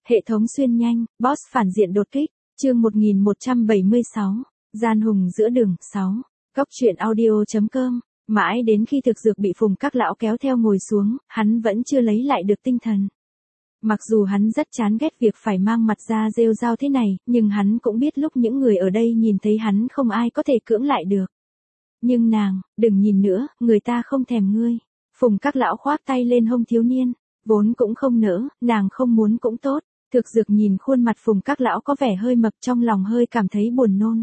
Hệ thống xuyên nhanh, boss phản diện đột kích, chương 1176, gian hùng giữa đường, 6, góc truyện audio.com, mãi đến khi thực dược bị Phùng các lão kéo theo ngồi xuống, hắn vẫn chưa lấy lại được tinh thần. Mặc dù hắn rất chán ghét việc phải mang mặt ra rêu rao thế này, nhưng hắn cũng biết lúc những người ở đây nhìn thấy hắn không ai có thể cưỡng lại được. Nhưng nàng, đừng nhìn nữa, người ta không thèm ngươi. Phùng các lão khoác tay lên hông thiếu niên, vốn cũng không nỡ, nàng không muốn cũng tốt. Thực dược nhìn khuôn mặt Phùng các lão có vẻ hơi mập, trong lòng hơi cảm thấy buồn nôn.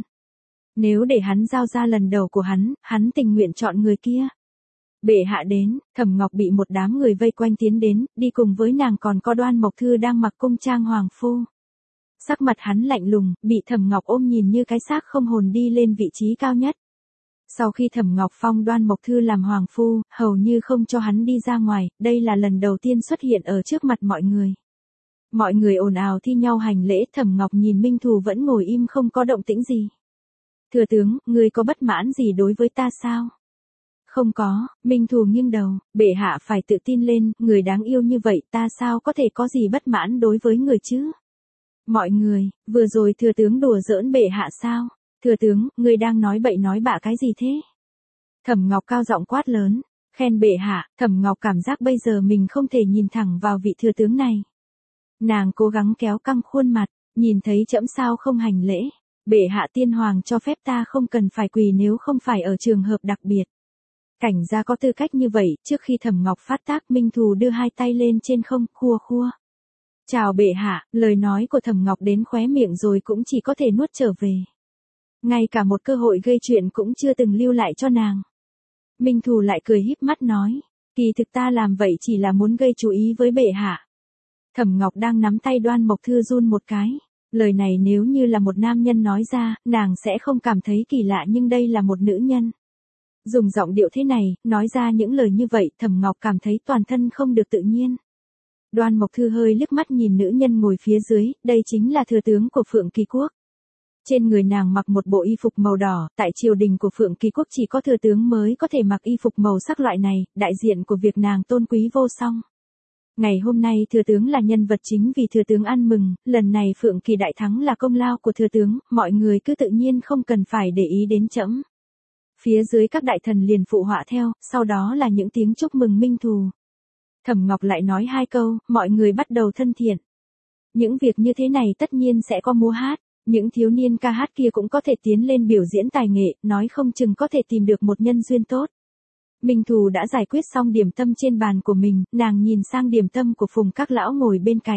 Nếu để hắn giao ra lần đầu của hắn tình nguyện chọn người kia. Bệ hạ đến, Thẩm Ngọc bị một đám người vây quanh tiến đến, đi cùng với nàng còn có Đoan Mộc Thư đang mặc cung trang hoàng phu. Sắc mặt hắn lạnh lùng, bị Thẩm Ngọc ôm nhìn như cái xác không hồn đi lên vị trí cao nhất. Sau khi Thẩm Ngọc phong Đoan Mộc Thư làm hoàng phu, hầu như không cho hắn đi ra ngoài, đây là lần đầu tiên xuất hiện ở trước mặt mọi người. Mọi người ồn ào thi nhau hành lễ, Thẩm Ngọc nhìn Minh Thù vẫn ngồi im không có động tĩnh gì. Thừa tướng, ngươi có bất mãn gì đối với ta sao? Không có, Minh Thù nghiêng đầu, bệ hạ phải tự tin lên, người đáng yêu như vậy ta sao có thể có gì bất mãn đối với người chứ? Mọi người, vừa rồi thừa tướng đùa giỡn bệ hạ sao? Thừa tướng, ngươi đang nói bậy nói bạ cái gì thế? Thẩm Ngọc cao giọng quát lớn, khen bệ hạ, Thẩm Ngọc cảm giác bây giờ mình không thể nhìn thẳng vào vị thừa tướng này. Nàng cố gắng kéo căng khuôn mặt, nhìn thấy trẫm sao không hành lễ. Bệ hạ tiên hoàng cho phép ta không cần phải quỳ nếu không phải ở trường hợp đặc biệt. Cảnh gia có tư cách như vậy, trước khi Thẩm Ngọc phát tác Minh Thù đưa hai tay lên trên không, khua khua. Chào bệ hạ, lời nói của Thẩm Ngọc đến khóe miệng rồi cũng chỉ có thể nuốt trở về. Ngay cả một cơ hội gây chuyện cũng chưa từng lưu lại cho nàng. Minh Thù lại cười híp mắt nói, kỳ thực ta làm vậy chỉ là muốn gây chú ý với bệ hạ. Thẩm Ngọc đang nắm tay Đoan Mộc Thư run một cái. Lời này nếu như là một nam nhân nói ra, nàng sẽ không cảm thấy kỳ lạ nhưng đây là một nữ nhân. Dùng giọng điệu thế này, nói ra những lời như vậy, Thẩm Ngọc cảm thấy toàn thân không được tự nhiên. Đoan Mộc Thư hơi liếc mắt nhìn nữ nhân ngồi phía dưới, đây chính là thừa tướng của Phượng Kỳ Quốc. Trên người nàng mặc một bộ y phục màu đỏ, tại triều đình của Phượng Kỳ Quốc chỉ có thừa tướng mới có thể mặc y phục màu sắc loại này, đại diện của việc nàng tôn quý vô song. Ngày hôm nay thừa tướng là nhân vật chính vì thừa tướng ăn mừng, lần này Phượng Kỳ đại thắng là công lao của thừa tướng, mọi người cứ tự nhiên không cần phải để ý đến trẫm. Phía dưới các đại thần liền phụ họa theo, sau đó là những tiếng chúc mừng Minh Thù. Thẩm Ngọc lại nói hai câu, mọi người bắt đầu thân thiện. Những việc như thế này tất nhiên sẽ có múa hát, những thiếu niên ca hát kia cũng có thể tiến lên biểu diễn tài nghệ, nói không chừng có thể tìm được một nhân duyên tốt. Minh Thù đã giải quyết xong điểm tâm trên bàn của mình, nàng nhìn sang điểm tâm của Phùng các lão ngồi bên cạnh.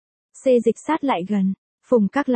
Xê dịch sát lại gần, Phùng các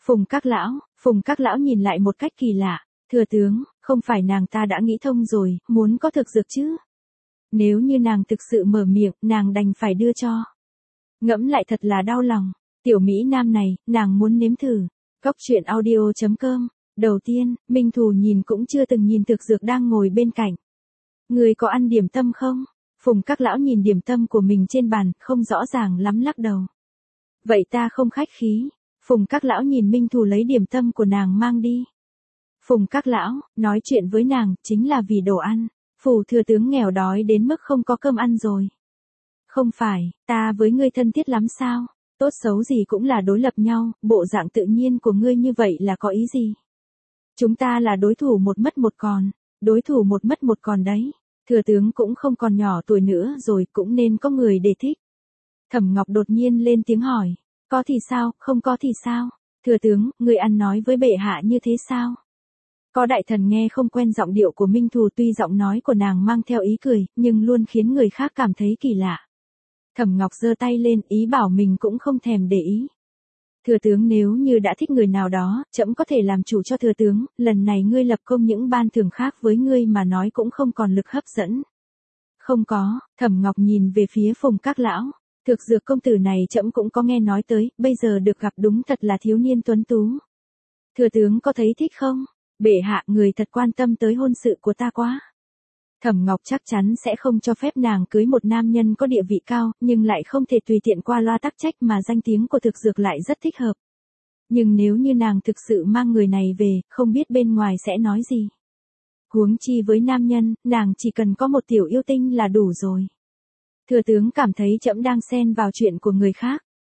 lão nhìn lại một cách kỳ lạ, thừa tướng, không phải nàng ta đã nghĩ thông rồi, muốn có thực dược chứ? Nếu như nàng thực sự mở miệng, nàng đành phải đưa cho. Ngẫm lại thật là đau lòng, tiểu Mỹ Nam này, nàng muốn nếm thử. Góc truyện audio.com, đầu tiên, Minh Thù nhìn cũng chưa từng nhìn thực dược đang ngồi bên cạnh. Người có ăn điểm tâm không? Phùng các lão nhìn điểm tâm của mình trên bàn, không rõ ràng lắm lắc đầu. Vậy ta không khách khí. Phùng các lão nhìn Minh Thù lấy điểm tâm của nàng mang đi. Phùng các lão, nói chuyện với nàng, chính là vì đồ ăn. Phủ thừa tướng nghèo đói đến mức không có cơm ăn rồi. Không phải, ta với ngươi thân thiết lắm sao? Tốt xấu gì cũng là đối lập nhau, bộ dạng tự nhiên của ngươi như vậy là có ý gì? Chúng ta là đối thủ một mất một còn. Đối thủ một mất một còn đấy. Thừa tướng cũng không còn nhỏ tuổi nữa rồi, cũng nên có người để thích. Thẩm Ngọc đột nhiên lên tiếng hỏi. Có thì sao, không có thì sao? Thừa tướng, người ăn nói với bệ hạ như thế sao? Có đại thần nghe không quen giọng điệu của Minh Thù, tuy giọng nói của nàng mang theo ý cười, nhưng luôn khiến người khác cảm thấy kỳ lạ. Thẩm Ngọc giơ tay lên, ý bảo mình cũng không thèm để ý. Thừa tướng nếu như đã thích người nào đó, trẫm có thể làm chủ cho thừa tướng, lần này ngươi lập công những ban thưởng khác với ngươi mà nói cũng không còn lực hấp dẫn. Không có, Thẩm Ngọc nhìn về phía Phùng các lão. Thực dược công tử này trẫm cũng có nghe nói tới, bây giờ được gặp đúng thật là thiếu niên tuấn tú. Thừa tướng có thấy thích không? Bệ hạ, người thật quan tâm tới hôn sự của ta quá. Thẩm Ngọc chắc chắn sẽ không cho phép nàng cưới một nam nhân có địa vị cao, nhưng lại không thể tùy tiện qua loa tắc trách mà danh tiếng của thực dược lại rất thích hợp. Nhưng nếu như nàng thực sự mang người này về, không biết bên ngoài sẽ nói gì. Huống chi với nam nhân, nàng chỉ cần có một tiểu yêu tinh là đủ rồi. Thừa tướng cảm thấy trẫm đang xen vào chuyện của người khác.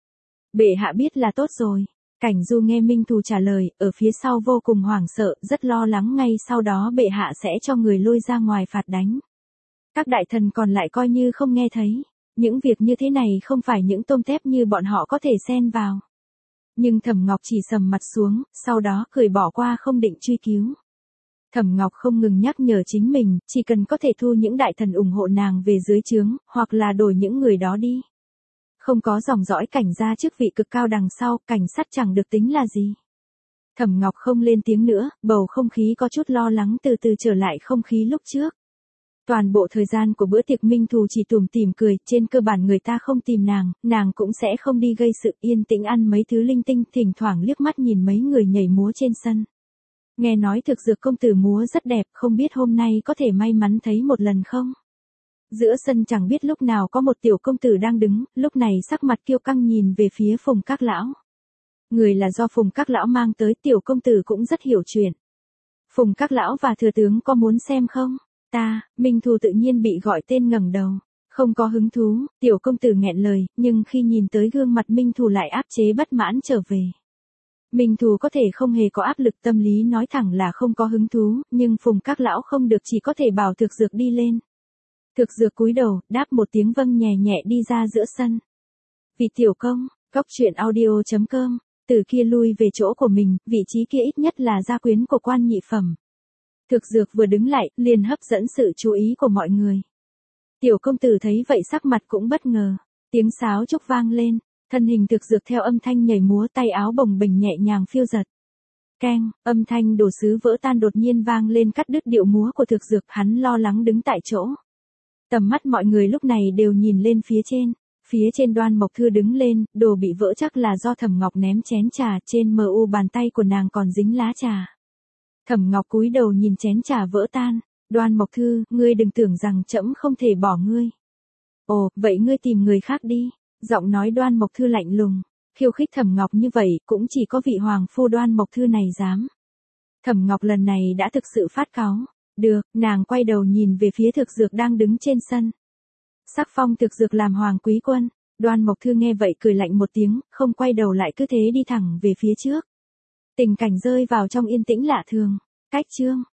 Bệ hạ biết là tốt rồi. Cảnh Du nghe Minh Thù trả lời, ở phía sau vô cùng hoảng sợ, rất lo lắng ngay sau đó bệ hạ sẽ cho người lôi ra ngoài phạt đánh. Các đại thần còn lại coi như không nghe thấy. Những việc như thế này không phải những tôm tép như bọn họ có thể xen vào. Nhưng Thẩm Ngọc chỉ sầm mặt xuống, sau đó cười bỏ qua không định truy cứu. Thẩm Ngọc không ngừng nhắc nhở chính mình, chỉ cần có thể thu những đại thần ủng hộ nàng về dưới trướng, hoặc là đổi những người đó đi. Không có dòng dõi cảnh gia chức vị cực cao đằng sau, cảnh sát chẳng được tính là gì. Thẩm Ngọc không lên tiếng nữa, bầu không khí có chút lo lắng từ từ trở lại không khí lúc trước. Toàn bộ thời gian của bữa tiệc Minh Thù chỉ tủm tỉm cười, trên cơ bản người ta không tìm nàng cũng sẽ không đi gây sự, yên tĩnh ăn mấy thứ linh tinh, thỉnh thoảng liếc mắt nhìn mấy người nhảy múa trên sân. Nghe nói thực dược công tử múa rất đẹp, không biết hôm nay có thể may mắn thấy một lần không? Giữa sân chẳng biết lúc nào có một tiểu công tử đang đứng, lúc này sắc mặt kiêu căng nhìn về phía Phùng Các Lão. Người là do Phùng Các Lão mang tới, tiểu công tử cũng rất hiểu chuyện. Phùng Các Lão và thừa tướng có muốn xem không? Minh Thù tự nhiên bị gọi tên ngẩng đầu. Không có hứng thú, tiểu công tử nghẹn lời, nhưng khi nhìn tới gương mặt Minh Thù lại áp chế bất mãn trở về. Minh Thù có thể không hề có áp lực tâm lý nói thẳng là không có hứng thú, nhưng Phùng Các Lão không được chỉ có thể bảo thực dược đi lên. Thực dược cúi đầu, đáp một tiếng vâng nhẹ nhẹ đi ra giữa sân. Vị tiểu công, coctruyện.audio.com, từ kia lui về chỗ của mình, vị trí kia ít nhất là gia quyến của quan nhị phẩm. Thực dược vừa đứng lại, liền hấp dẫn sự chú ý của mọi người. Tiểu công tử thấy vậy sắc mặt cũng bất ngờ. Tiếng sáo trúc vang lên, thân hình thực dược theo âm thanh nhảy múa, tay áo bồng bềnh nhẹ nhàng phiêu giật. Keng, âm thanh đồ sứ vỡ tan đột nhiên vang lên cắt đứt điệu múa của thực dược, hắn lo lắng đứng tại chỗ. Tầm mắt mọi người lúc này đều nhìn lên phía trên. Phía trên Đoan Mộc Thư đứng lên, đồ bị vỡ chắc là do Thẩm Ngọc ném chén trà, trên mu bàn tay của nàng còn dính lá trà. Thẩm Ngọc cúi đầu nhìn chén trà vỡ tan. Đoan Mộc Thư, ngươi đừng tưởng rằng trẫm không thể bỏ ngươi. Ồ, vậy ngươi tìm người khác đi. Giọng nói Đoan Mộc Thư lạnh lùng. Khiêu khích Thẩm Ngọc như vậy, cũng chỉ có vị hoàng phu Đoan Mộc Thư này dám. Thẩm Ngọc lần này đã thực sự phát cáu. Được, nàng quay đầu nhìn về phía thực dược đang đứng trên sân. Sắc phong thực dược làm hoàng quý quân. Đoan Mộc Thư nghe vậy cười lạnh một tiếng, không quay đầu lại cứ thế đi thẳng về phía trước. Tình cảnh rơi vào trong yên tĩnh lạ thường. Cách chương